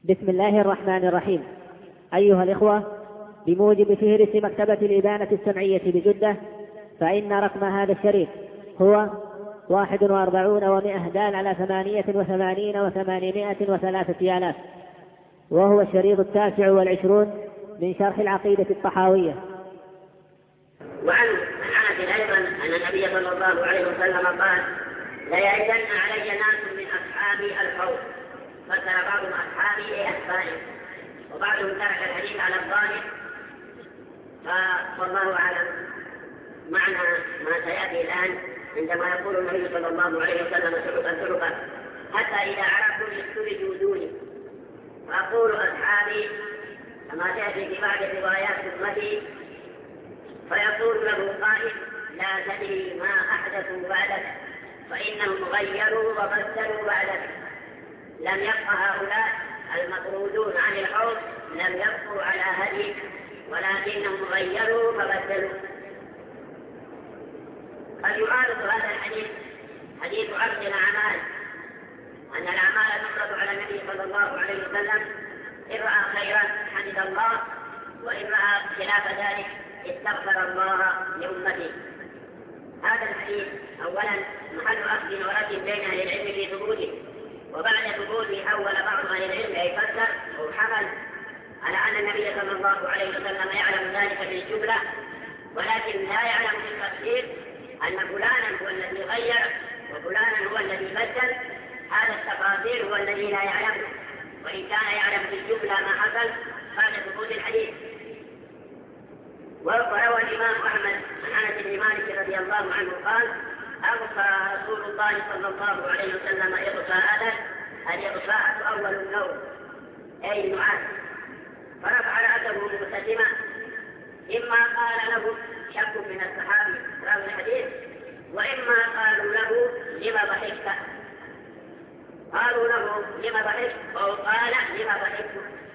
بسم الله الرحمن الرحيم. أيها الإخوة، بموجب فهرس مكتبة الإبانة السمعية بجدة، فإن رقم هذا الشريط هو 41 و100 دال على 88 و803 آلاف، وهو الشريط 29 من شرح العقيدة الطحاوية. وعن أنس أيضا أن النبي صلى الله عليه وسلم قال: ليأتين علي ناس من أصحابي الحوض، فسر بعض أصحابي أحبائي، وبعضهم ترك الحديث على الظاهر، فالله أعلم معنى ما سيأتي الآن عندما يقول النبي صلى الله عليه وسلم سلكا حتى إذا عرفتم استرجوا دوني، فأقول أصحابي كما تأتي في بعض روايات أمتي، فيقول له قائل: لا تدري ما أحدثوا بعدك، فإنهم غيروا وبدلوا بعدك. لم يبق هؤلاء المطرودون عن الحوض لم يبقوا على هديك، ولكنهم غيروا وبدلوا. قد يعارض هذا الحديث حديث عرض الأعمال، أن الأعمال تفرض على النبي صلى الله عليه وسلم، إن رأى خيرا حمد الله، وإن رأى خلاف ذلك استغفر الله لأمته. هذا الحديث أولا محل أخذ ورد بين أهل العلم في ثبوته، وبعد ثبوته حول بعض أهل العلم أي فسر أو حمل على أن النبي صلى الله عليه وسلم يعلم ذلك في الجملة، ولكن لا يعلم في التفسير أن فلانا هو الذي غير وفلانا هو الذي بدل. هذا التفاصيل هو الذي لا يعلمه، وإن كان يعلم في الجملة ما حصل بعد ثبوت الحديث. وروى الإمام أحمد عن أنس بن مالك رضي الله عنه قال: أغفى رسول الله صلى الله عليه وسلم إغفاء. الإغفاء أول النوم أي النعاس، فرفع رأسه مبتسما، إما قال له شك من الصحابي راوي الحديث، وإما قالوا له لما ضحكت، قالوا له لما ضحكت، أو قال لما ضحكت.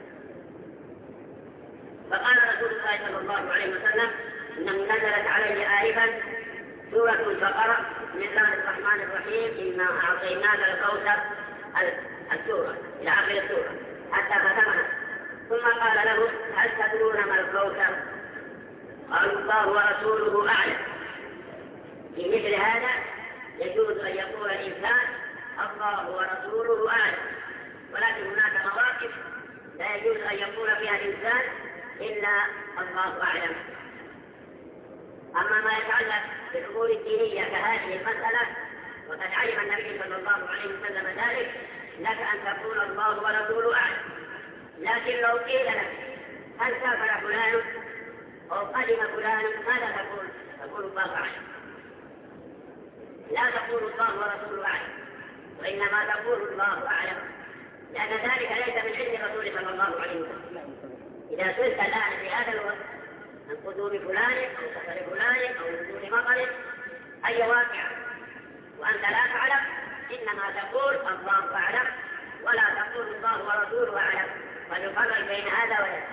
فقال رسول الله صلى الله عليه وسلم: إنه نزلت علي آنفا سورة البقرة بسم الله الرحمن الرحيم إنا أعطيناك الكوثر، السورة إلى آخر السورة حتى ختمها. ثم قال له: هل تدرون ما الكوثر؟ قالوا: الله ورسوله أعلم. في مثل هذا يجوز أن يقول الإنسان الله ورسوله أعلم، ولكن هناك مواقف لا يجوز أن يقول فيها الإنسان إلا الله أعلم. أما ما يتعلق بالأمور الدينية كهذه المسألة، وقد علم النبي صلى الله عليه وسلم ذلك، لك أن تقول الله ورسوله أعلم. لكن لو قيل لك هل سافر فلان أو قدم فلان، ماذا تقول؟ تقول الله أعلم، لا تقول الله ورسوله أعلم، وإنما تقول الله أعلم، لأن ذلك ليس من علم الرسول صلى الله عليه وسلم. إذا سئلت الآن في هذا الوقت عن قدوم فلان أو سفر فلان أو نزول مطر أي واقع وأنت لا تعلم، إنما تقول الله أعلم، ولا تقول الله ورسوله أعلم، فنفرق بين هذا وذاك.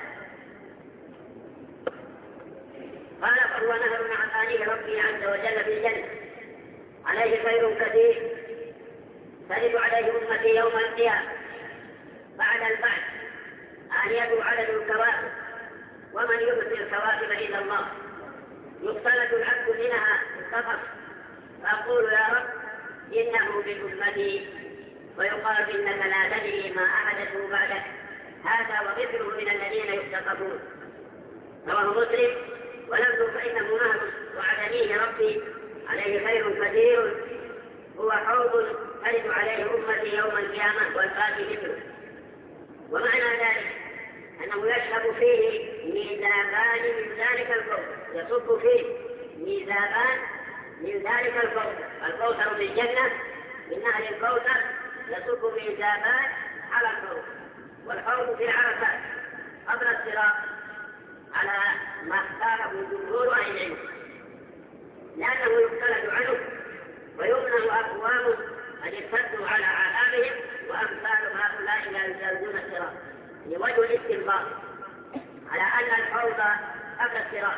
قال: فهو نهر من عطائه ربي عز وجل في الجنة، عليه خير كثير ترد عليه أمتي يوم القيامة بعد البعث، آنيته عدد الكواكب، ومن يبصر الكواكب إلا الله. يختلط العبد منها السفر، فأقول: يا رب إنه من أمتي، ويقال: إنك لا تدري ما أحدثوا بعدك، هذا وغيره من الذين يختطفون. رواه مسلم. ولفظ فإنه نهر وعدنيه ربي عليه خير كثير هو حوض ترد عليه أمتي يوم القيامة والباقي مثله. ومعنى ذلك أنه يشرب فيه ميزابان من ذلك الكوثر، يصب فيه ميزابان من ذلك الكوثر. الكوثر في الجنة من نهر الكوثر يصب ميزابان على الكوثر، والحوض في العرفات قبل الصراط على ما اختاره جمهور أهل العلم، لأنه يختلف عنه ويمنع أقوام قد ارتدوا على عذابهم، وأمثال هؤلاء لا يجاوزون الصراط، لوجه الاستنباط على أن الحوض قبل الصراط.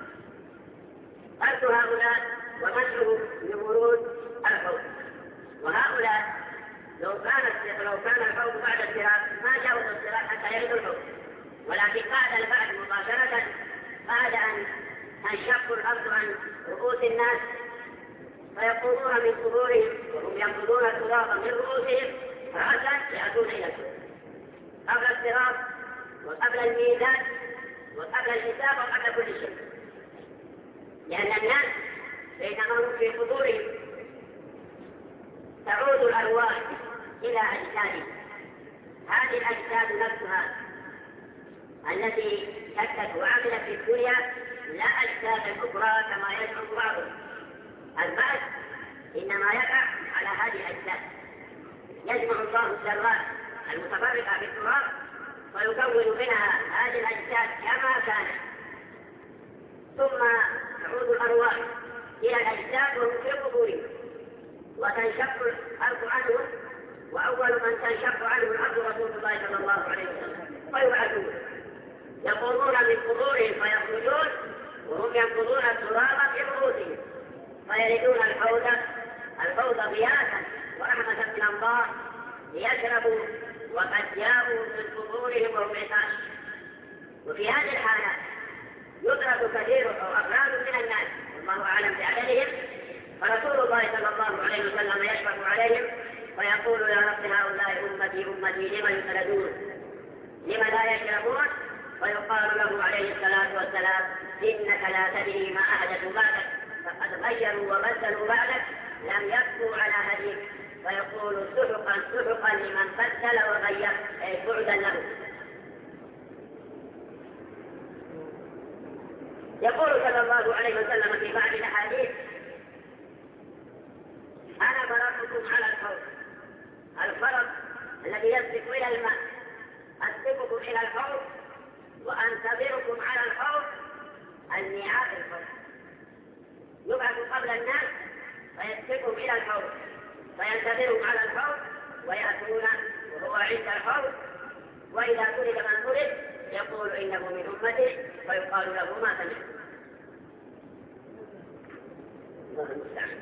قتل هؤلاء ومنعهم يمرون الحوض، وهؤلاء لو كانت لو كان الحوض بعد الصراط ما جاوز الصراط حتى يرد الحوض، ولكن بعد البعث مباشرة بعد أن تنشق الأرض عن رؤوس الناس فيقومون من قبورهم وهم ينقضون التراب من رؤوسهم رأسا يأتون إلى الحوض قبل الصراط وقبل الميزان وقبل الحساب وقبل كل شيء، لأن الناس بينما هم في قبورهم تعود الأرواح إلى أجسادهم. هذه الأجساد نفسها التي شكت وعملت في الدنيا لا أجساد أخرى كما يزعم بعضهم. البعث إنما يقع على هذه الأجساد، يجمع الله الذرات المتفرقة في التراب ويكون منها هذه الأجساد كما كانت، ثم تعود الأرواح إلى الأجساد وهم في قبورهم وتنشق الأرض عنهم، وأول من تنشق عنه الأرض رسول الله صلى الله عليه وسلم فيبعثون يقومون من قبورهم فيخرجون وهم ينقضون التراب في رؤوسهم فيردون الحوض ضيافا ورحمة من الله ليشربوا وقد جاءوا من قبورهم وهم عطاش. وفي هذه الحالة يطرد كثير أو أفراد من الناس والله أعلم بعددهم، فرسول الله صلى الله عليه وسلم يشفق عليهم ويقول يا رب هؤلاء أمتي أمتي لم يطردون لم لا يشربون، ويقال له عليه الصلاة والسلام إنك لا تدري ما أحدثوا بعدك فقد غيروا وبدلوا بعدك لم يبقوا على هديك، فيقول سحقا سحقا لمن بدل وغير أي بعدا له. يقول صلى الله عليه وسلم في بعض الأحاديث أنا برأتكم على الحوض، الفرق الذي يسبق إلى الماء أسبقكم إلى الحوض وأنتظركم على الحوض الميعاد الحوض، يبعث قبل الناس فيسبقهم إلى الحوض فينتظرهم على الحوض ويأتون وهو عند الحوض، وإذا طلب من طلب يقول إنه من أمتي فيقال له ما سمعت. الله المستعان.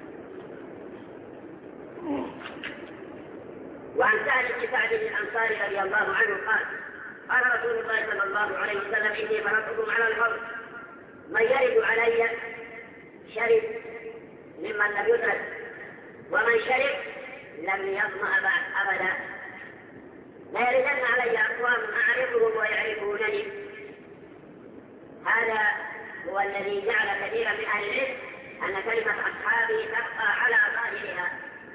وعن سهل بن سعد الأنصاري رضي الله عنه قال قال رسول الله صلى الله عليه وسلم إني فرضتكم على الحوض من يرد علي شرب ممن لم يدرك ومن شرب لم يظمأ بعد أبدا. لا يردن علي أقوام أعرفهم ويعرفونني. هذا هو الذي جعل كثيرا من أهل العلم أن كلمة أصحابي تبقى على ظاهرها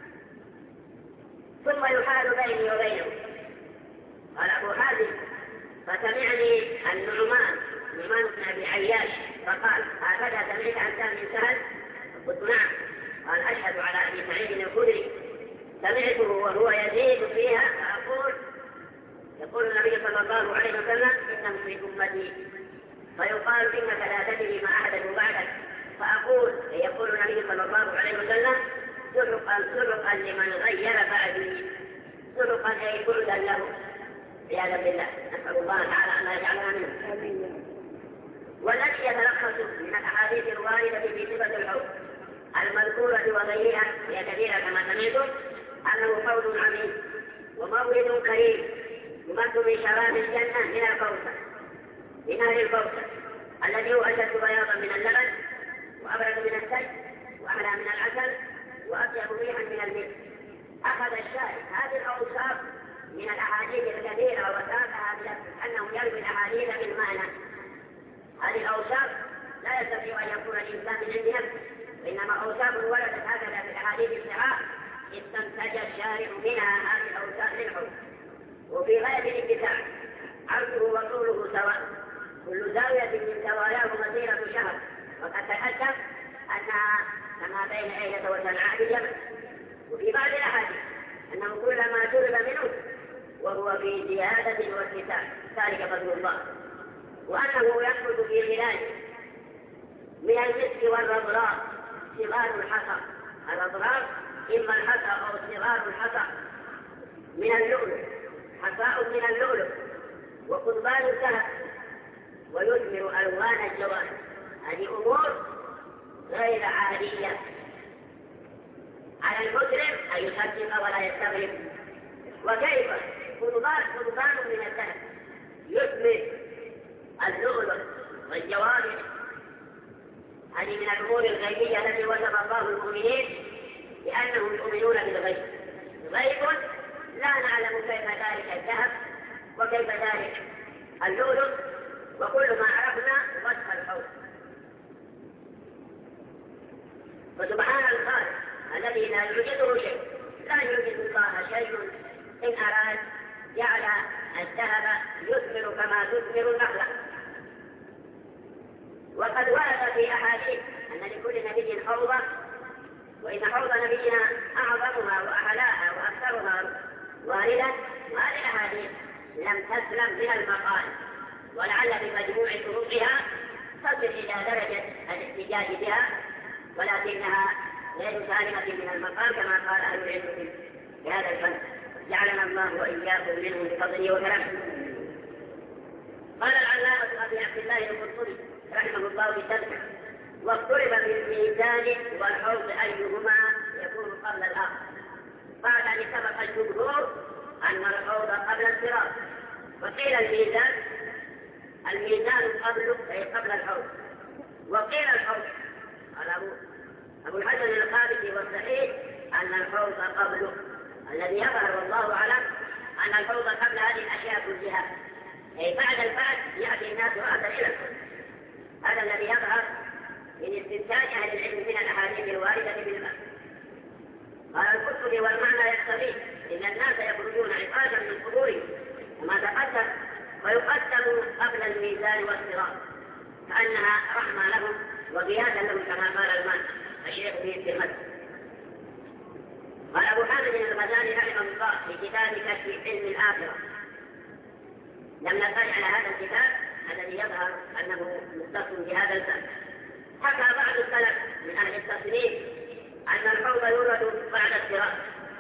ثم يحال بيني وبينه. قال أبو حازم فسمعني النعمان بن أبي عياش فقال هكذا سمعت عن سهل بن سهل؟ قلت نعم. قال أشهد على أبي سعيد الخدري سمعته وهو يزيد فيها يقول النبي صلى الله عليه وسلم إنه في أمتي فيقال إنك لا تدري ما أحدث بعدك فأقول يقول النبي صلى الله عليه وسلم سرقا لمن غير بعدي سرقا أي بعدا له عياذا بالله. نسأل الله تعالى أن يجعلنا منه. والذي يتلخص من الأحاديث الواردة في صفة الحوض المذكورة وغيرها هي كثيرة كما سمعتم أنه حوض عميق ومورد كريم يمد من شراب الجنة من الكوثر من أهل الكوثر الذي هو أشد بياضا من اللبن وأبرد من الثلج وأحلى من العسل وأطيب ريحا من المسك. أخذ الشارع هذه الأوصاف من الأحاديث الكثيرة وساقها أنه يروي الأحاديث بالمعنى. هذه الأوصاف لا يستطيع أن يكون الإنسان من عند نفسه، وإنما أوصاف وردت هكذا في الأحاديث الصحاح استنتج الشارع منها هذه الأوصاف للحكم. وفي غاية الاتساع عرضه وطوله سواء كل زاوية من زواياه مسيرة شهر، وقد تقدم أنها كما بين أيلة وصنعاء باليمن. وفي بعض الأحاديث أنه كلما شرب منه وهو في زيادة واتساع ذلك فضل الله، وأنه ينبت في ظلاله من المسك والرضراء صغار الحصى. الرضراء إما الحصى أو صغار الحصى من اللؤلؤ، حصاء من اللؤلؤ وقضبان الذهب ويثمر ألوان الجوانب. هذه أمور غير عادية على المسلم أن يصدق ولا يستغرب وكيف قضبان من الذهب يثمر اللؤلؤ والجواهر. هذه من الأمور الغيبية التي وصف الله المؤمنين بأنهم يؤمنون بالغيب. غيب لا نعلم كيف ذلك الذهب وكيف ذلك اللؤلؤ، وكل ما عرفنا وصف الحوض. وسبحان الخالق الذي لا يوجده شيء، لا يوجد الله شيء إن أراد جعل الذهب يثمر كما تثمر النخلة. وقد ورد في أحاديث أن لكل نبي حوضة، وإن حوض نبينا أعظمها وأحلاها وأكثرها واردا، وهذه الأحاديث لم تسلم من المقال، ولعل بمجموع طرقها تصل إلى درجة الاحتجاج بها، ولكنها غير سالمة من المقال كما قال أهل العلم في هذا الفن. جعلنا الله وإياكم منهم بفضله وكرمه. قال العلامة أبي عبد الله القرطبي رحمه الله بالتذكر: واضطرب بالميزان والحوض أيهما يكون قبل الآخر، بعد أن سبق الجمهور أن الحوض قبل الصراط، وقيل الميزان قبله أي قبل الحوض، وقيل الحوض. قال أبو الحسن القابسي والصحيح أن الحوض قبله، الذي يظهر والله أعلم أن الحوض قبل هذه الأشياء كلها، أي بعد البعث يأتي الناس رأسا إلى الحوض. هذا الذي يظهر من استنتاج أهل العلم من الأحاديث الواردة بالبعث. قال القرطبي: والمعنى يقتضي إن الناس يخرجون عقادا من قبورهم وما تقدم، ويقدموا قبل الميزان والصراط، كأنها رحمة لهم وقيادا لهم كما قال الشيخ في الترمذي. قال أبو حامد الغزالي رحمه الله في كتاب كشف علم الآخرة: لم نطلع على هذا الكتاب الذي يظهر أنه مختص بهذا الفن. حكى بعض السلف من أهل التصنيف أن الحوض يورد بعد الصراط،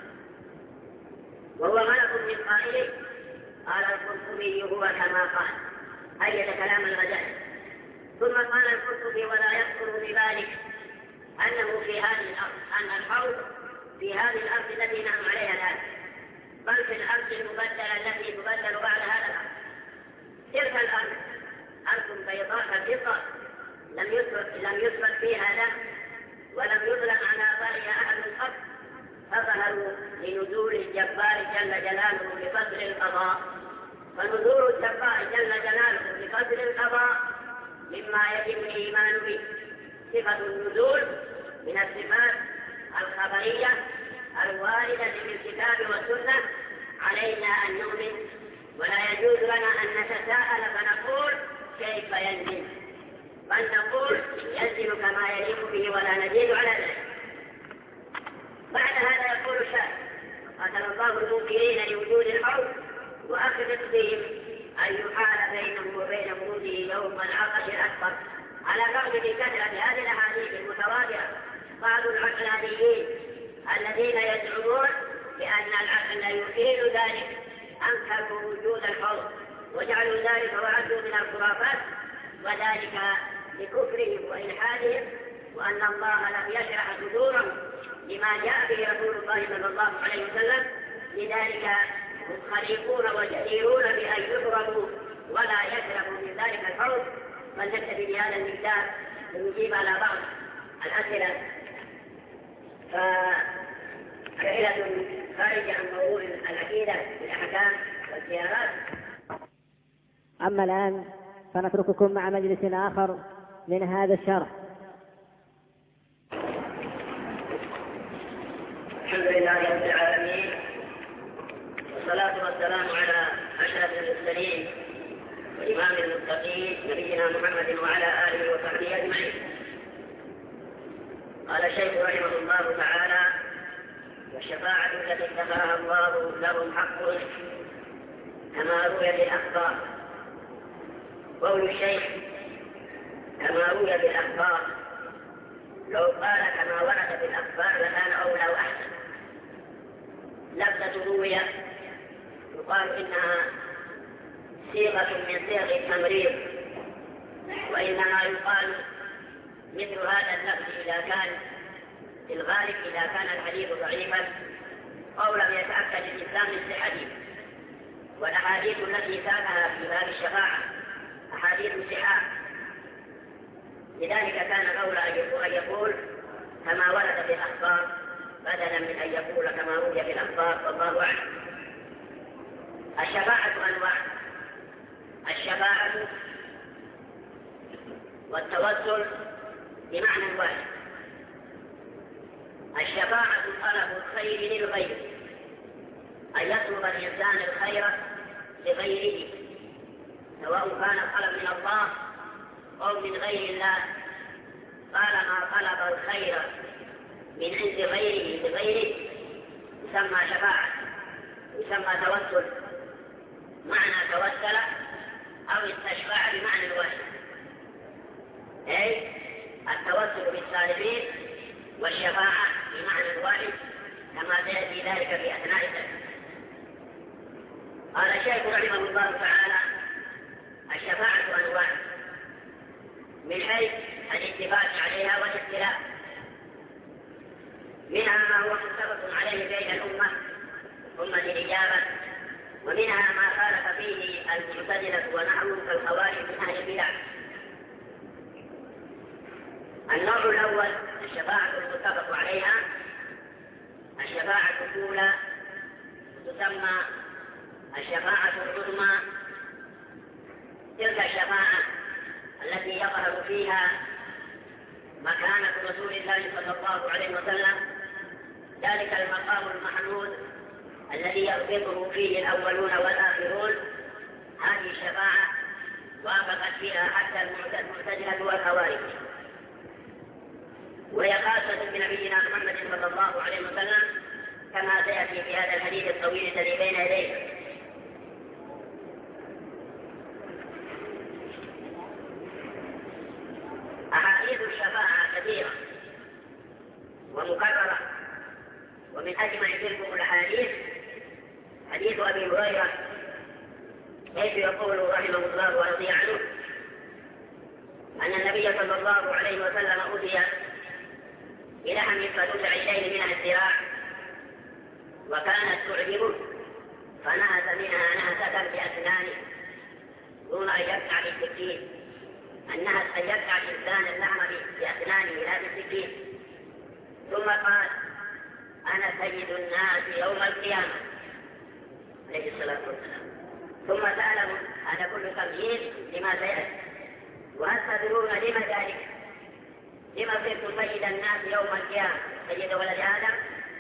وهو ملك من قائله. قال القرطبي: هو كما قال، أيد كلام الغزالي. ثم قال القرطبي: ولا يذكر بذلك أنه في هذه الأرض، أن الحوض في هذه الأرض التي نحن عليها الآن، بل في الأرض المبدلة التي تبدل بعد هذا الأرض. تلك الأرض أرض بيضاء خفيفة لم يسبق فيها دم، ولم يظلم على ظهرها أحد قط، فظهروا لنزول الجبار جل جلاله لفضل القضاء. فنزول الجبار جل جلاله لفضل القضاء مما يجب الإيمان به. صفة النزول من الصفات الخبرية الواردة في الكتاب والسنة، علينا أن نؤمن، ولا يجوز لنا أن نتساءل فنقول كيف ينزل، بل نقول ينزل كما يليق به ولا نزيد على ذلك. بعد هذا يقول الشاعر: قتل الله المنكرين لوجود الحوض، وأخذت بهم أن يحال بينهم وبين وجوده يوم العطش الأكبر. على الرغم من كثرة هذه الأحاديث المتواترة، بعض العقلانيين الذين يزعمون بأن العقل يفيد ذلك أنكروا وجود الحوض وجعلوا ذلك وعدوا من الخرافات، وذلك لكفرهم وإلحادهم، وأن الله لم يشرح صدورهم لما جاء به رسول الله صلى الله عليه وسلم. لذلك هم خليقون وجديرون بأن يحرموا ولا يشربوا من ذلك الحوض. فلنكتفي بهذا المقدار لنجيب على بعض الأسئلة، فأسئلة خارجة عن موضوع العقيدة بالأحكام والزيارات. أما الآن فنترككم مع مجلس آخر من هذا الشرح. الحمد لله رب العالمين، والصلاة والسلام على أشرف المرسلين وإمام المتقين نبينا محمد وعلى آله وصحبه أجمعين. قال الشيخ رحمه الله تعالى: والشفاعة التي ذكرها الله لهم حق كما روي بالأخبار. قول الشيخ كما روي بالأخبار، لو قال كما ورد بالأخبار لكان أولى وأحسن. لفظة روي يقال إنها صيغة من صيغ التمريض، وإنما يقال مثل هذا اللفظ إذا كان في الغالب إذا كان الحديث ضعيفا أو لم يتأكد الإسلام من صحته. والأحاديث التي ساقها في باب الشفاعة أحاديث صحاح، لذلك كان الأولى أن يقول كما ورد في الأخبار بدلا من أن يقول كما روي في الأخبار، والله أعلم. الشفاعة أنواع: الشفاعة والتوسل بمعنى واحد. الشفاعة طلب الخير للغير، أن يطلب الإنسان الخير لغيره، سواء كان الطلب من الله أو من غير الله. طالما طلب الخير من عند غيره لغيره يسمى شفاعة، يسمى توسل. معنى توسل أو استشفاع بمعنى واحد، أي التوسل بالصالحين والشفاعة بمعنى واحد، كما سيأتي ذلك في أثناء الدرس. قال الشيخ رحمه الله تعالى: الشفاعة أنواع من حيث الاتفاق عليها والاختلاف، منها ما هو متفق عليه بين الأمة الإجابة، ومنها ما خالف فيه المعتزلة ونحوهم كالخوارج من أهل البدع. النوع الأول الشفاعة المتفق عليها. الشفاعة الأولى تسمى الشفاعة العظمى، تلك الشفاعة التي يظهر فيها مكانة رسول الله صلى الله عليه وسلم، ذلك المقام المحمود الذي يربطه فيه الأولون والآخرون. هذه الشفاعة وافقت فيها حتى المعتزلة والخوارج، وهي خاصة بنبينا محمد صلى الله عليه وسلم، كما سيأتي في هذا الحديث الطويل الذي بين يديه. أحاديث الشفاعة كثيرة ومكررة، ومن أجمع تلك الأحاديث حديث أبي هريرة حيث يقول رحمه الله ورضي عنه أن النبي صلى الله عليه وسلم أوتي بلحم فدفع إليه من الذراع، وكانت تعجبه فنهز منها نهزة بأسنانه دون أن يدفع بالسكين. النهز أن يدفع الإنسان اللحم بأسنانه لا بالسكين. ثم قال: أنا سيد الناس يوم القيامة عليه الصلاة والسلام. ثم سأله: هذا كل تمهيد لما سيأتي، وهل تدرون لما ذلك؟ لما صرت سيد الناس يوم القيامة سيد ولد آدم؟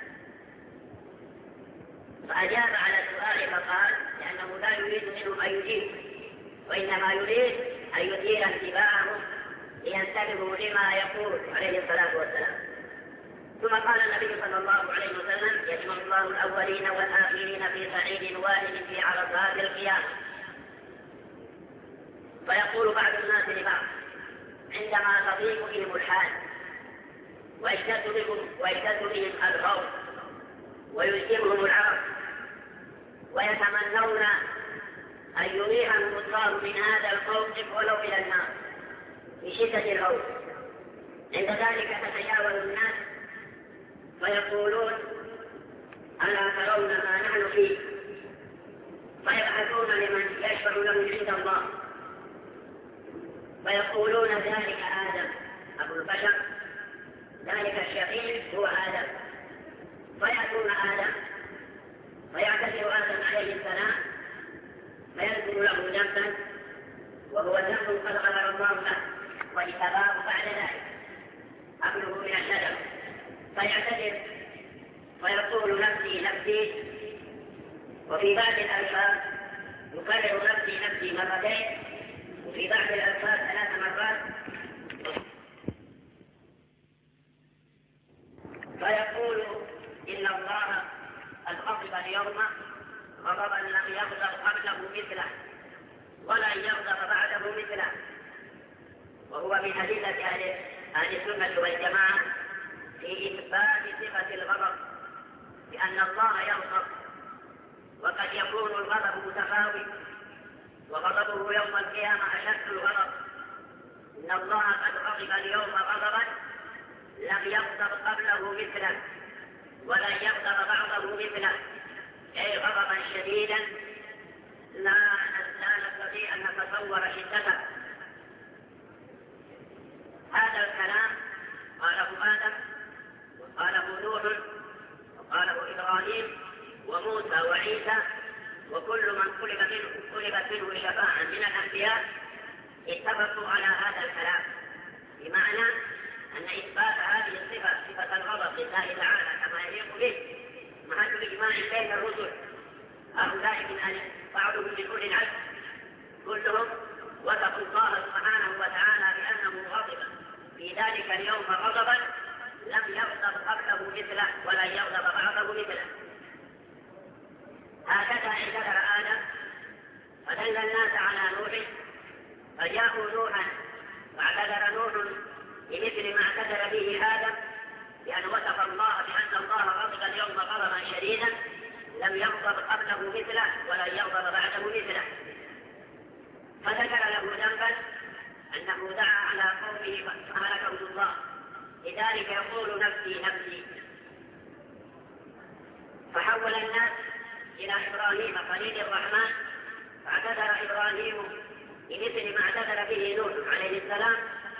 فأجاب على السؤال فقال: لأنه لا يريد منهم أن يجيب، وإنما يريد أن يثير انتباههم لينتبهوا لما يقول عليه الصلاة والسلام. ثم قال النبي صلى الله عليه وسلم: يجمع الله الأولين والآخرين في صعيد واحد في عرصات القيامة، فيقول بعض الناس لبعض عندما تضيق بهم الحال ويشتد بهم الخوف ويلزمهم العرق ويتمنون أن يريحهم الله من هذا الموقف ولو إلى النار في شدة الخوف، عند ذلك تتجاوز الناس فيقولون: ألا ترون ما نحن فيه؟ فيبحثون لمن يشفع لهم عند الله، فيقولون: ذلك آدم أبو البشر، ذلك الشقيق هو آدم. فيأتون آدم فيعتذر آدم عليه السلام فيذكر له ذنبا وهو ذنب قد غفر الله له واجتباه بعد ذلك أكله من الشجر، فيعتذر فيقول: نفسي نفسي. وفي بعض الألفاظ يكرر نفسي نفسي مرتين، وفي بعض الألفاظ 3 مرات. فيقول: إن الله قد غضب اليوم غضبا لم يغضب قبله مثله ولن يغضب بعده مثله. وهو من أدلة أهل السنة والجماعة في إثبات صفة الغضب، لأن الله يغضب، وقد يكون الغضب متفاوت، وغضبه يوم القيامة أشد الغضب. إن الله قد غضب اليوم غضبا لم يغضب قبله مثله ولن يغضب بعضه مثله، أي غضبا شديدا لا نستطيع أن نتصور شدته. هذا الكلام قاله آدم وقاله نوح وقاله إبراهيم وموسى وعيسى، وكل من طلبت منه الشفاعة من الأنبياء اتفقوا على هذا الكلام، بمعنى أن إثبات هذه الصفة، صفة الغضب لله تعالى كما يليق به، محل إجماع بين الرسل. هؤلاء من بعضهم من أولي العزم كلهم وصفوا الله سبحانه وتعالى بأنه غضب في ذلك اليوم غضبا لم يغضب قبله مثله ولا يغضب بعضه مثله. هكذا اعتذر آدم فدل الناس على نوح، فجاءوا نوحا واعتذر نوح بمثل ما اعتذر به آدم، لأن وصف الله بأن الله غضب اليوم غضبا شديدا لم يغضب قبله مثله ولا يغضب بعده مثله. فذكر له ذنبا أنه دعا على قومه فأهلكهم الله، لذلك يقول نفسي نفسي. فحول الناس إلى إبراهيم خليل الرحمن، فاعتذر إبراهيم بمثل ما اعتذر به نوح عليه السلام،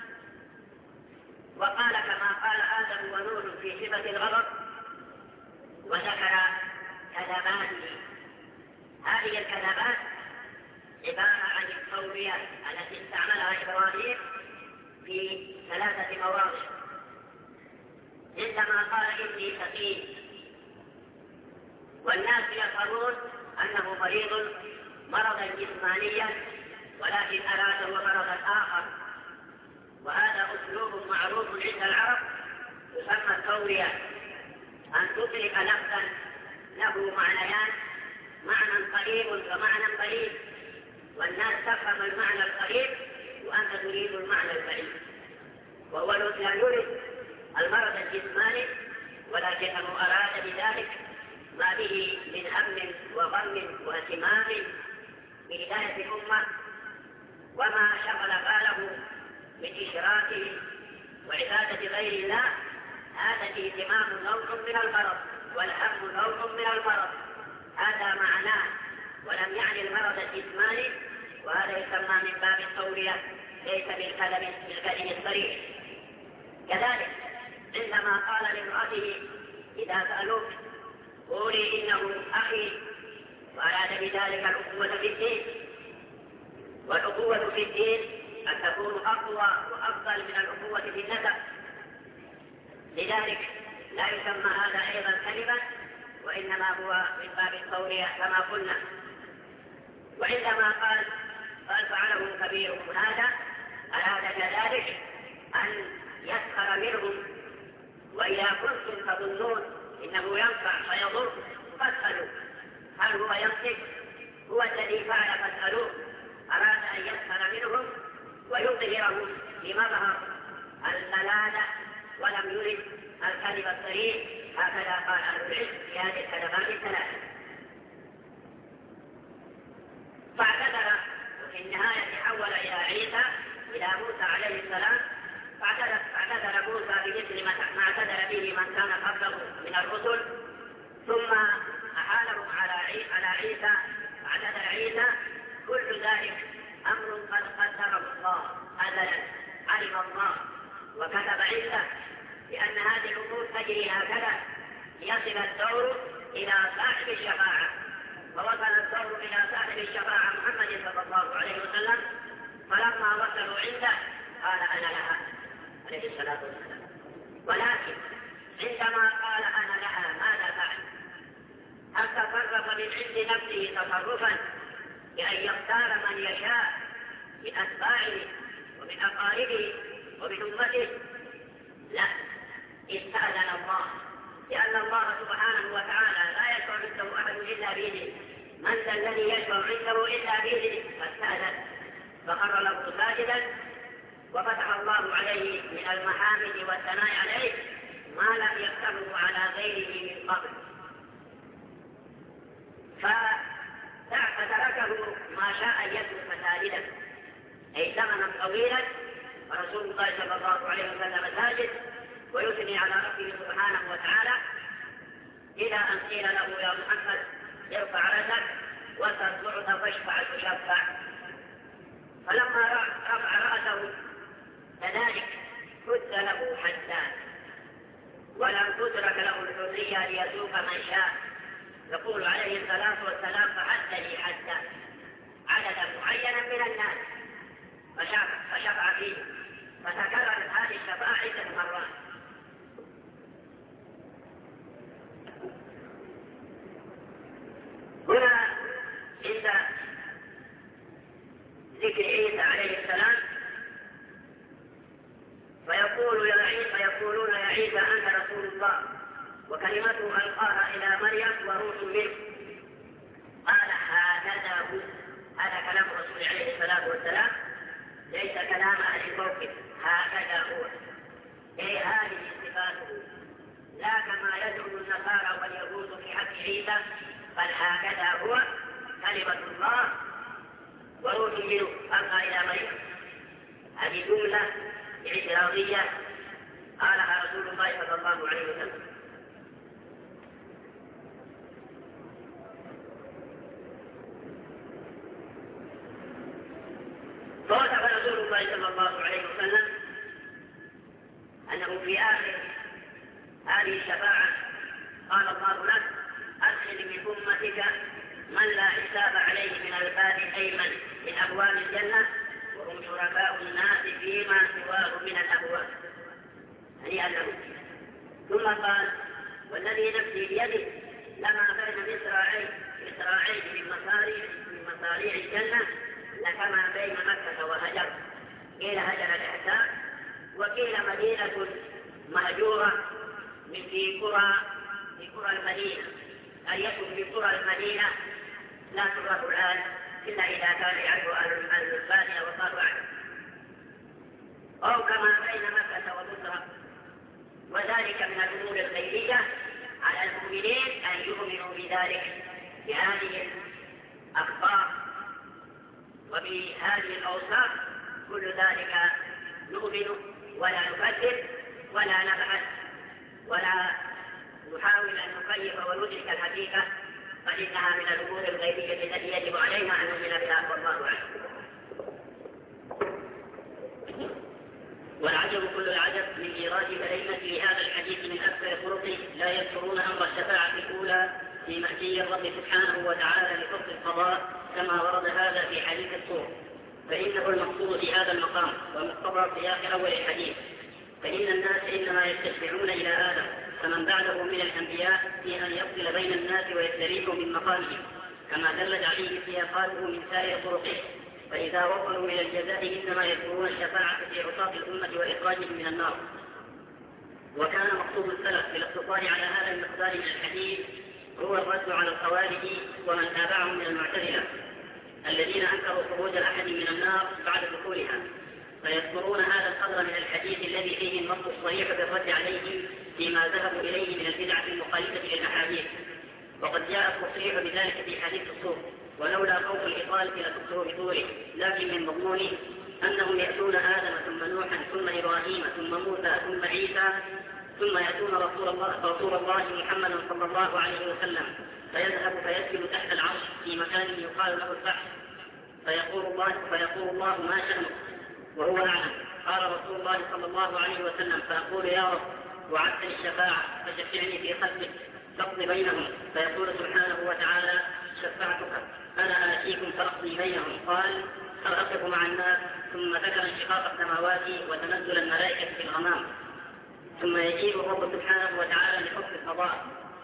وقال كما قال آدم ونوح في صفة الغضب، وذكر كذباته. هذه الكذبات عبارة عن التوريات التي استعملها إبراهيم في 3 مواضع. عندما قال إني سقيم، والناس يفهمون أنه مريض مرضا جسمانيا، ولكن أراده مرضا آخر، وهذا أسلوب معروف عند العرب يسمى التورية، أن تطلق لفظا له معنيان، معنى قريب ومعنى بعيد، والناس تفهم المعنى القريب وأنت تريد المعنى البعيد. وهو لا يريد المرض الجسماني، ولكنه أراد بذلك ما به من هم وغم واهتمام بهداية الأمة، وما شغل باله من إشراكه وعبادة غير الله. هذا الاهتمام نوع من المرض، والهم نوع من المرض، هذا معناه، ولم يعني المرض الجسماني، وهذا يسمى من باب التورية ليس بالكذب الصريح. كذلك عندما قال لامرأته إذا سألوك قولي إنه أخي، وأراد بذلك الأخوة في الدين، والأخوة في الدين أن تكون أقوى وأفضل من الأخوة في النسب، لذلك لا يسمى هذا أيضا كذبا، وإنما هو من باب التورية كما قلنا. وعندما قال فعله كبيرهم هذا، أراد كذلك أن يسخر منهم، وإذا كنتم تظنون إنه ينفع فيضر فاسألوا، هل هو ينطق؟ هو الذي فعل فاسألوه. أراد أن يسخر منهم ويظهرهم بمظهر البلادة، ولم يرد الكذب الصريح، هكذا قال أهل العلم في هذه الكذبات الثلاثة. فاعتذر، وفي النهاية حول إلى عيسى إلى موسى عليه السلام، فاعتذر موسى بمثل ما اعتذر به من كان قبله من الرسل، ثم أحالهم على عيسى فاعتذر عيسى. كل ذلك أمر قد قدره الله أزلا، علم الله وكتب عنده لأن هذه الأمور تجري هكذا، ليصل الدور إلى صاحب الشفاعة. فوصل الدور إلى صاحب الشفاعة محمد صلى الله عليه وسلم، فلما وصلوا عنده قال أنا لها عليه الصلاة والسلام. ولكن عندما قال أنا لها ماذا فعل؟ هل تصرف من عند نفسه تصرفا بأن يختار من يشاء من أتباعه ومن أقاربه ومن أمته؟ لا، استأذن الله، لأن الله سبحانه وتعالى لا يشفع عنده أحد إلا بإذنه. من ذا الذي يشفع عنده إلا بإذنه؟ فاستأذن، فخر له ساجدا، وفتح الله عليه من المحامد والثناء عليه ما لم يفتحه على غيره من قبل. فتركه ما شاء أن يترك ساجدا، أي زمنا طويلا، ورسول الله صلى الله عليه وسلم ساجد ويثني على ربه سبحانه وتعالى. إلى أن قيل له يا محمد ارفع رأسك وسل تعطى واشفع تشفع. فلما رفع رأسه كذلك كد له حدان، ولم تترك له الحرية ليسوق من شاء. يقول عليه الصلاة والسلام فحد لي حدا عددا معينا من الناس فشفع فيه، فتكررت هذه الشفاعة عدة مرات. هنا عند ذكر عيسى عليه السلام فيقولون يا عيسى أنت رسول الله وكلمته ألقاها إلى مريم وروح منه. قال هكذا هو. هذا كلام الرسول عليه الصلاة والسلام، ليس كلام أهل الموقف. هكذا هو، أي هذه صفاته، لا كما يزعم النصارى واليهود في حق عيسى، بل هكذا هو كلمة الله وروح منه ألقى إلى مريم. هذه جملة اعتراضية قالها رسول الله صلى الله عليه وسلم. فوصف رسول الله صلى الله عليه وسلم أنه في آخر هذه الشفاعة قال الله له أدخل من أمتك من لا حساب عليه من الباب الأيمن من أبواب الجنة وهم شركاء الناس فيما سواه من الأبواب. هنيئا له. ثم قال والذي نفسي بيده لما بين مصراعين من مصاريع الجنة لكما بين مكة وهجر. قيل هجر الإحسان وقيل مدينة مهجورة في قرى المدينة، أن يكون في قرى المدينة لا تعرف الآن إلا إذا كان يعرف أهل البادية وصاروا أعلم، أو كما بين مكة وبصرى. وذلك من الأمور الخيرية على المؤمنين أن يؤمنوا بذلك، بهذه الأخبار وبهذه الأوصاف. كل ذلك نؤمن ولا نكذب ولا نبحث ولا نحاول أن نكيف وندرك الحقيقة، بل إنها من الأمور الغيبية التي يجب علينا أن نؤمن بها والله أعلم. والعجب كل العجب من إيراد كلمة لهذا الحديث من أكثر طرقه لا يذكرون أمر الشفاعة الأولى في مهدي الرب سبحانه وتعالى لفصل القضاء كما ورد هذا في حديث الصور، فإنه المقصود في هذا المقام ومقتضى سياق أول الحديث. فإن الناس إنما يستشفعون إلى آدم فمن بعده من الأنبياء في أن يفصل بين الناس ويستريحوا من مقامهم كما دلت عليه سياقاته من سائر طرقه. فإذا وصلوا إلى الجزاء إنما يذكرون الشفاعة في عصاة الأمة وإخراجهم من النار. وكان مقصود السلف بالاقتصار على هذا المقدار من الحديث هو الرد على الخوارج ومن تابعهم من المعتزلة الذين أنكروا خروج أحد من النار بعد دخولها، فيذكرون هذا القدر من الحديث الذي فيه النص الصريح بالرد عليه فيما ذهبوا إليه من البدعة المخالفة للأحاديث. وقد جاء التصريح بذلك في حديث الصور، ولولا خوف الإطالة لتكثروا بطوله، لكن من مضمونه أنهم يأتون آدم ثم نوحا ثم إبراهيم ثم موسى ثم عيسى ثم يأتون رسول الله محمد صلى الله عليه وسلم فيذهب فيسجد تحت العرش في مكان يقال له البحث فيقول الله ما شأنك وهو أعلم. قال رسول الله صلى الله عليه وسلم فأقول يا رب وعدتني الشفاعة فشفعني في خلقك تقضي بينهم، فيقول سبحانه وتعالى شفعتك أنا آتيكم فأقضي بينهم. قال فأقف مع الناس، ثم ذكر انشقاق السماوات وتنزل الملائكة في الغمام، ثم يجيب الرب سبحانه وتعالى لحكم القضاء.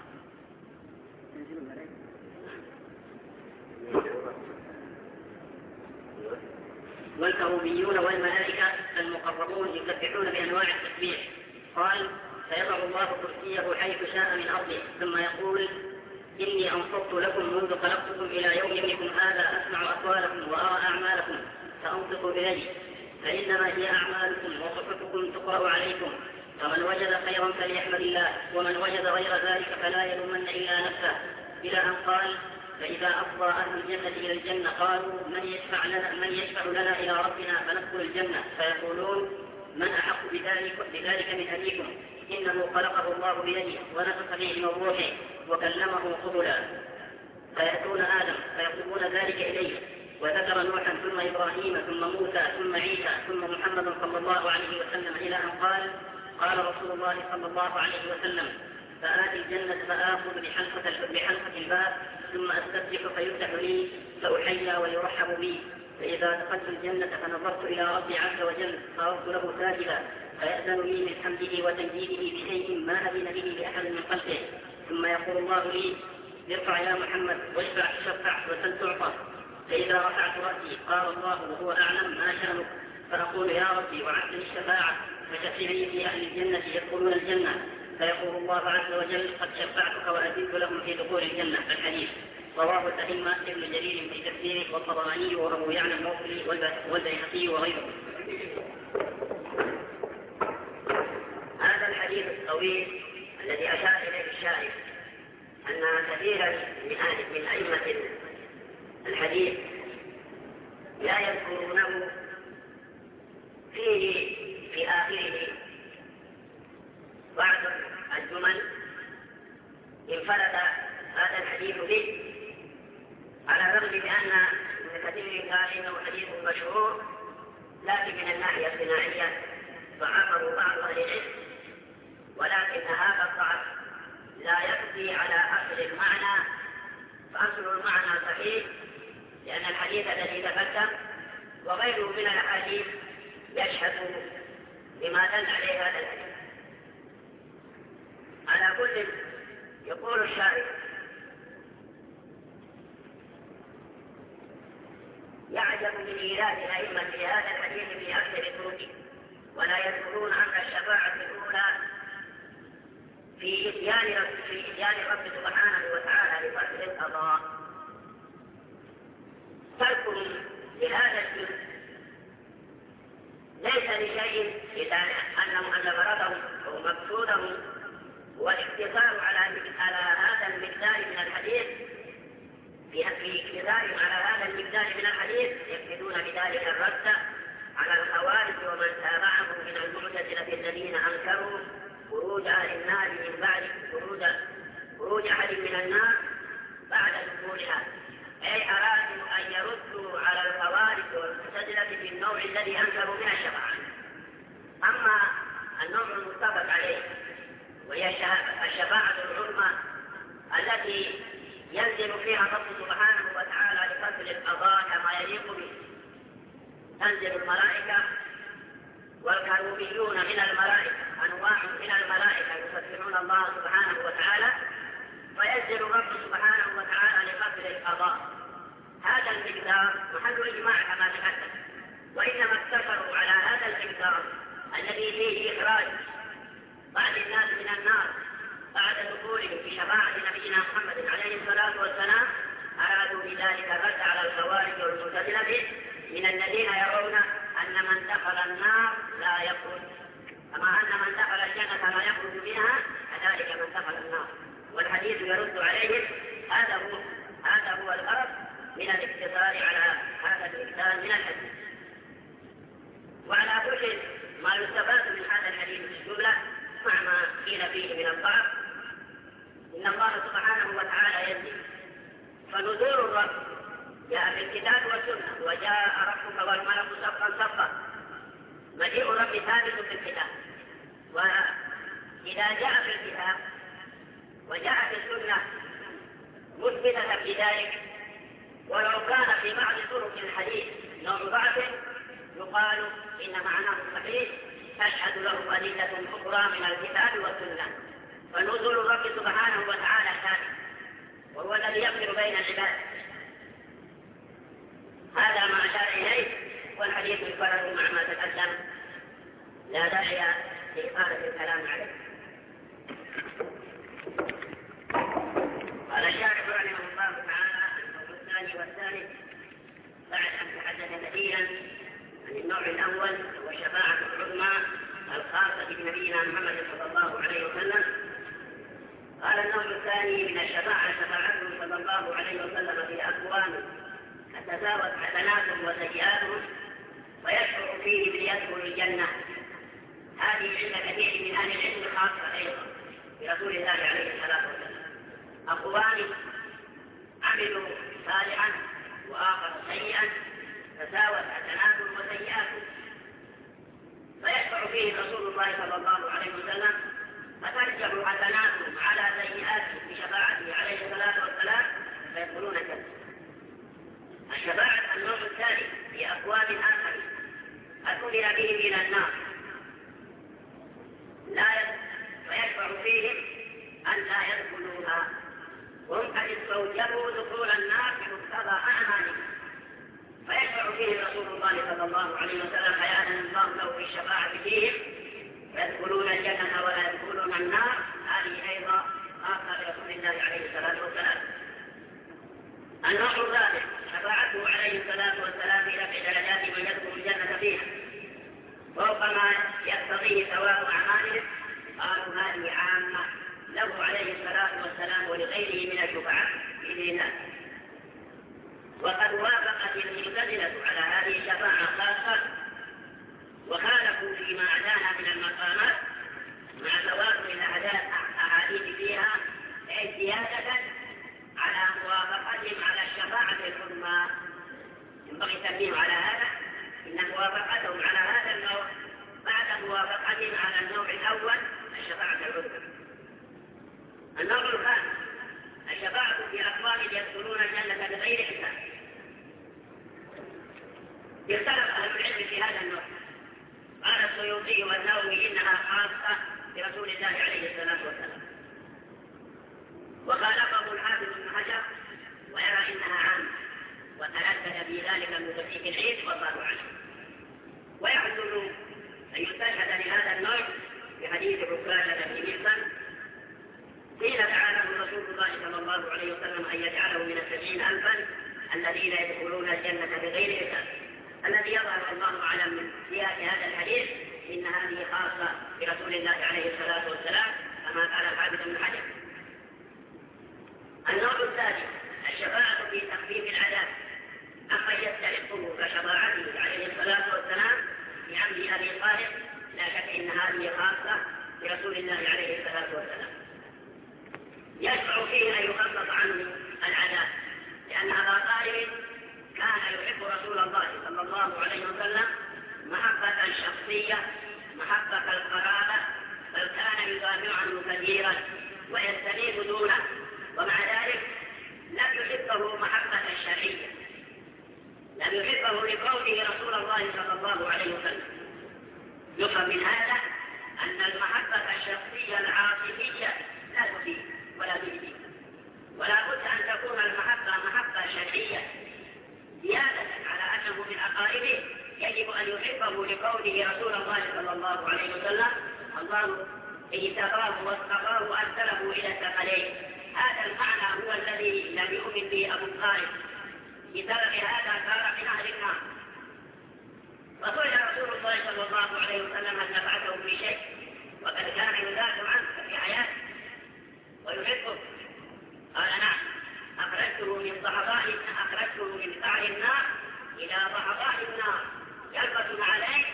والكروبيون والملائكة المقربون يسبحون بأنواع التسبيح. قال فيضع الله كرسيه حيث شاء من أرضه ثم يقول إني أنصت لكم منذ خلقتكم إلى يوم يومكم هذا أسمع أقوالكم وأرى أعمالكم فأنصتوا إلي، فإنما هي أعمالكم وصحفكم تقرأ عليكم، فمن وجد خيرا فليحمد الله ومن وجد غير ذلك فلا يلومن إلا نفسه، إلى أن قال فإذا أفضى أهل الجنة إلى الجنة قالوا من يشفع لنا إلى ربنا فندخل الجنة، فيقولون من أحق بذلك من أبيكم إنه خلقه الله بيده ونفخ فيه من روحه وكلمه قبلا، فيأتون آدم فيطلبون ذلك إليه. وذكر نوحا ثم إبراهيم ثم موسى ثم عيسى ثم محمد صلى الله عليه وسلم إلى أن قال: قال رسول الله صلى الله عليه وسلم: فآتي الجنة فآخذ بحلقة الباب ثم أستفتح فيفتح لي فأحيى ويرحب بي، فإذا دخلت الجنة فنظرت إلى ربي عز وجل صرفت له ساجدا فيأذن لي من حمده وتمجيده بشيء ما أذن به لأحد من خلقه، ثم يقول الله لي: ارفع يا محمد واشفع تشفع وسل تعطى. فإذا رفعت رأسي قال الله وهو أعلم: ما شأنك؟ فأقول: يا ربي وعدتني الشفاعة فشفعني في أهل الجنة يدخلون الجنة. فيقول الله عز وجل: قد شفعتك وأذنت لهم في دخول الجنة. الحديث رواه الأئمة ابن جرير في تفسيره والطبراني وأبو يعلى الموصلي والبيهقي وغيره. هذا الحديث الطويل الذي أشار إليه الشارح أن كثيرا من أئمة الحديث لا يذكرونه فيه في آخره بعض الجمل انفرد هذا الحديث به، على الرغم بأن ابن كثير قال إنه حديث مشهور، لكن من الناحية الصناعية ضعفه بعض أهل العلم، ولكن هذا الضعف لا يقضي على أصل المعنى، فأصل المعنى صحيح، لأن الحديث الذي تقدم وغيره من الأحاديث يشهد بما دل عليه هذا الحديث. على كل يقول الشارح: يعجب من إيراد الأئمة لهذا الحديث في أكثر طرقه، ولا يذكرون أمر الشفاعة الأولى في إتيان الرب سبحانه وتعالى لفصل القضاء. تركهم لهذا الجزء ليس لشيء إلا أن غرضهم أو مقصودهم هو الاقتصار على هذا المقدار من الحديث. في اقتصارهم على هذا المقدار من الحديث يقصدون بذلك الرد على الخوارج ومن تابعهم من المعتزلة الذين أنكروا خروج أهل النار من بعد خروج أحد من النار بعد دخولها، أي أرادوا أن يردوا على الخوارج والمعتزلة في النوع الذي أنكروا من الشفاعة. أما النوع المتفق عليه وهي الشفاعة العظمى التي ينزل فيها الرب سبحانه وتعالى لفصل القضاء كما يليق به، تنزل الملائكة والكروبيون من الملائكة، أنواع من الملائكة يسبحون الله سبحانه وتعالى، وينزل الرب سبحانه وتعالى لفصل القضاء. هذا المقدار محل إجماع كما تقدم، وإنما اقتصروا على هذا المقدار الذي فيه إخراج بعض الناس من النار بعد دخولهم في شفاعة نبينا محمد عليه الصلاة والسلام، أرادوا بذلك الرد على الخوارج والمعتزلة من الذين يرون أن من دخل النار لا يخرج، كما أن من دخل الجنة لا يخرج منها كذلك من دخل النار. والحديث يرد عليهم. هذا هو الغرض من الاقتصار على هذا المقدار من الحديث. وعلى كل ما يستفاد من هذا الحديث الجملة مع ما قيل فيه من الضعف، إن الله سبحانه وتعالى ينزل، فنزول الرب جاء في الكتاب والسنة: وجاء ربك والملك صفا صفا. مجيء الرب ثابت في الكتاب، وإذا جاء في الكتاب وجاء في السنة مثبتة بذلك، ولو كان في بعض طرق الحديث نوع ضعف يقال إن معناه صحيح تشهد له أدلة أخرى من الكتاب والسنة. فنزول الرب سبحانه وتعالى ثابت، وهو الذي يفصل بين العباد. هذا ما أشار إليه، والحديث يقرر مع ما تقدم، لا داعي لإطالة الكلام عليه. قال الشارح رحمه الله تعالى: النوع الثاني والثالث بعد أن تحدث كثيرا عن النوع الأول والشفاعة العظمى الخاصة بنبينا محمد صلى الله عليه وسلم، قال النوع الثاني من الشفاعة شفاعته صلى الله عليه وسلم في أقوام تتساوت حسناتهم وسيئاتهم ويشعر فيه بيدخل الجنة. هذه عند كثير من أهل العلم خاصة أيضا برسول الله عليه الصلاة والسلام، أخوان عملوا صالحا وآخر سيئا تساوت حسناتهم وسيئاتهم، فيشفع فيه رسول الله صلى الله عليه وسلم فترجع حسناتهم على سيئاتهم بشفاعته عليه الصلاة والسلام فيدخلون الجنة. الشفاعة النوع الثالث في أقوام آخر أكمل بهم إلى النار فيشفع فيهم أن لا يدخلوها وهم قد استوجبوا دخول النار بمقتضى أعمالهم، فيشفع فيه رسول الله صلى الله عليه وسلم فيأذن الله له بالشفاعة فيهم يدخلون الجنة ولا يدخلون النار. هذه أيضا خاصة برسول الله عليه الصلاة والسلام. النوع الرابع شفاعته عليه الصلاة والسلام في رفع درجات من يدخل الجنة فيها فوق ما يقتضيه ثواب أعمالهم. قالوا هذه عامة له عليه الصلاة والسلام ولغيره من الشفعاء بإذن الله. وقد وافقت المعتزلة على هذه الشفاعة خاصة وخالفوا فيما أعلاها من المقامات مع تواتر الأحاديث فيها زيادة على موافقتهم على الشفاعة العظمى. ينبغي التنبيه على هذا، إن موافقتهم على هذا النوع بعد موافقتهم على النوع الأول الشفاعة العظمى. النوع الخامس الشفاعة في أقوام يدخلون الجنة بغير حساب. اختلف أهل العلم في هذا النوع. قال السيوطي والنووي إنها خاصة برسول الله عليه الصلاة والسلام، وخالفه الحافظ بن حجر ويرى إنها عامة وتردد في ذلك المدرك العيد والله أعلم. ويحصل أن يستشهد لهذا النوع بحديث عكاشة بن محصن قيل تعالى رسول الله صلى الله عليه وسلم أن يجعله من 70,000 الذين يدخلون الجنة بغير حساب. الذي يظهر الله أعلم من سياق هذا الحديث إن هذه خاصة برسول الله عليه الصلاة والسلام كما قال الحافظ بن حجر. النوع الثالث الشفاعة في تخفيف العذاب أما يستحقه كشفاعته عليه الصلاة والسلام بعمل أبي طالب لا شك إن هذه خاصة برسول الله عليه الصلاة والسلام. يشفع فيه أن يخفف عنه العذاب لأن أبا طالب كان يحب رسول الله صلى الله عليه وسلم محبة شخصية محبة القرابة، بل كان يدافع عنه كثيرا ويستنيب دونه، ومع ذلك لم يحبه محبة شرعية، لم يحبه لقوله رسول الله صلى الله عليه وسلم. يفهم من هذا أن المحبة الشخصية العاطفية لا تفيد ولا تجدي، ولا بد أن تكون المحبة محبة شرعية زيادة على أنه من أقاربه يجب أن يحبه لقوله رسول الله صلى الله عليه وسلم الله اجتباه واصطفاه وأرسله إلى الثقلين. هذا المعنى هو الذي لم يؤمن به أبو طالب، بسبب هذا صار من أهل النار. وسئل رسول الله صلى الله عليه وسلم هل نفعته في شيء وقد كان يدافع عنه في حياته ويحبه؟ قال نعم، أخرجته من قعر النار إلى ضحضاء النار يلبس عليه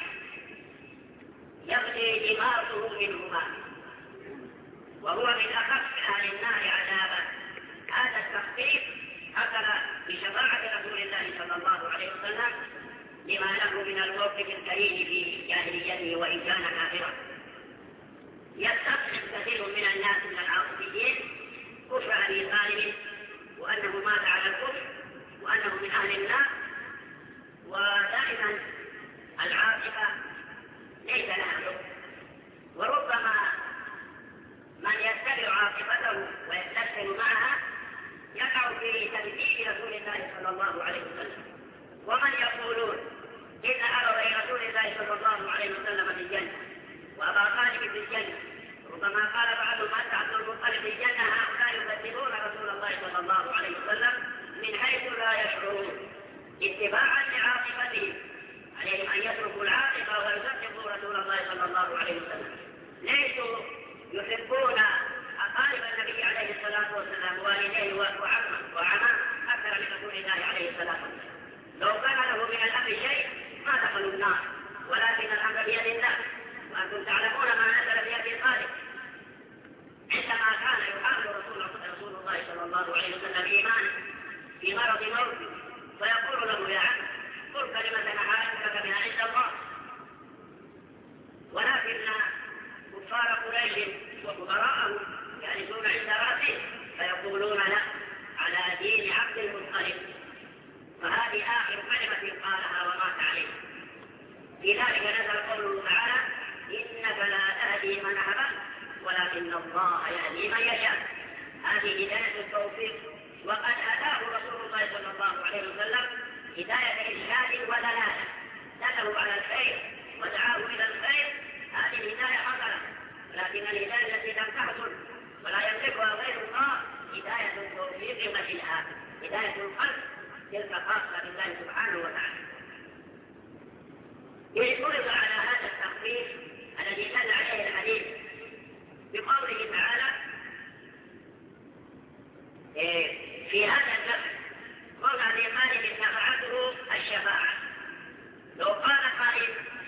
يغلي دماغه منهما وهو من أخف أهل النار عذابا. هذا التخفيف حصل بشفاعة رسول الله صلى الله عليه وسلم لما له من الموقف الكريم في جاهليته وإن كان كافرا. يستخدم كثير من الناس من العاطفيين كفر أبي طالب وأنه مات على الكفر وأنه من أهل النار، ودائما العاطفة ليس لها حكم، وربما من يتبع عاطفته ويستسلم معها يقع في تكذيب رسول الله صلى الله عليه وسلم. ومن يقولون إن أبوي رسول الله صلى الله عليه وسلم في الجنة وأبا طالب في الجنة، ربما قال بعضهم أنت عبد المطلب في الجنة، هؤلاء يكذبون رسول الله صلى الله عليه وسلم من حيث لا يشعرون اتباعا لعاطفتهم. عليهم أن يتركوا العاطفة ويصدقوا رسول الله صلى الله عليه وسلم. ليسوا يحبون أقارب النبي عليه الصلاة والسلام والديه وعمه أكثر من رسول الله عليه الصلاة والسلام. لو كان له من الأمر شيء ما دخلوا النار، ولكن الأمر بيد الله، وأنتم تعلمون ما نزل في أبي طالب عندما كان يحاول رسول الله الله عليه وسلم إيمانه في مرض موته، فيقول له: يا عم قل كلمة أحاجك بها عند الله. ولكن كفار قريش وكبراءهم يجلسون عند رأسه فيقولون: لا، على دين عبد المطلب. فهذه آخر كلمة قالها ومات عليه. في ذلك نزل قوله تعالى: إنك لا تهدي من أحببت ولكن الله يهدي من يشاء. هذه هداية التوفيق، وقد هداه رسول الله صلى الله عليه وسلم هداية إرشاد ودلالة، دله على الخير ودعاه إلى الخير. هذه الهداية حصلت، لكن الهداية التي لم تحصل ولا يملكها غير الله هداية التوفيق والإلهام، هداية القلب، تلك خاصة بالله سبحانه وتعالى. يعترض على هذا التخفيف الذي دل عليه الحديث بقوله تعالى في هذا النفس: قول أبي طالب نفعته الشفاعة. لو قال قائل: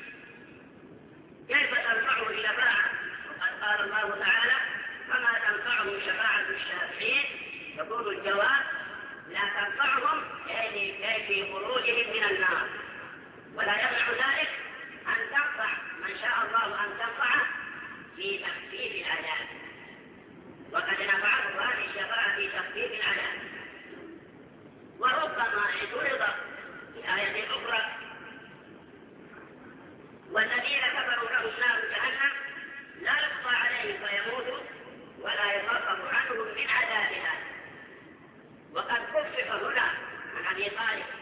كيف تنفعه الشفاعة وقد قال الله تعالى: فما تنفعهم شفاعة الشافعين؟ يقول الجواب: لا تنفعهم أي في خروجهم من النار، ولا يمنع ذلك أن تنفع من شاء الله أن تنفعه في تخفيف العذاب، وقد نفعته هذه الشفاعة في تخفيف العذاب. وربما اعترض في آية أخرى: والذين كفروا لهم نار جهنم لا يقضى عليهم فيموتوا ولا يخفف عنهم من عذابها. وقد خفف هنا عن أبي طالب